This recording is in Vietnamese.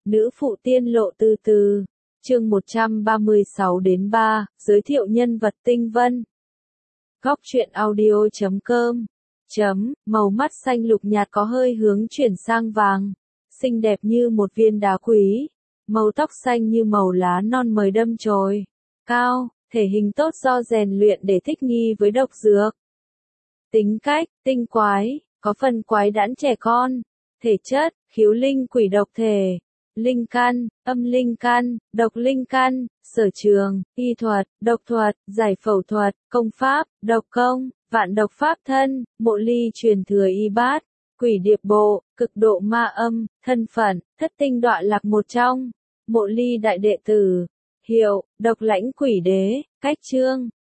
Nữ phụ tiên lộ từ từ. Chương 136 đến 3, giới thiệu nhân vật Tinh Vân. Góc truyện audio.com. Màu mắt xanh lục nhạt có hơi hướng chuyển sang vàng, xinh đẹp như một viên đá quý. Màu tóc xanh như màu lá non mới đâm chồi. Cao, thể hình tốt do rèn luyện để thích nghi với độc dược. Tính cách, tinh quái, có phần quái đản trẻ con. Thể chất, khiếu linh quỷ độc thể. Linh căn, âm linh căn, độc linh căn. Sở trường, y thuật, độc thuật, giải phẫu thuật, công pháp, độc công, vạn độc pháp thân, mộ ly truyền thừa y bát. Quỷ điệp bộ, cực độ ma âm, thân phận, thất tinh đọa lạc một trong. Mộ ly đại đệ tử. Hiệu, độc lãnh quỷ đế. Cách chương,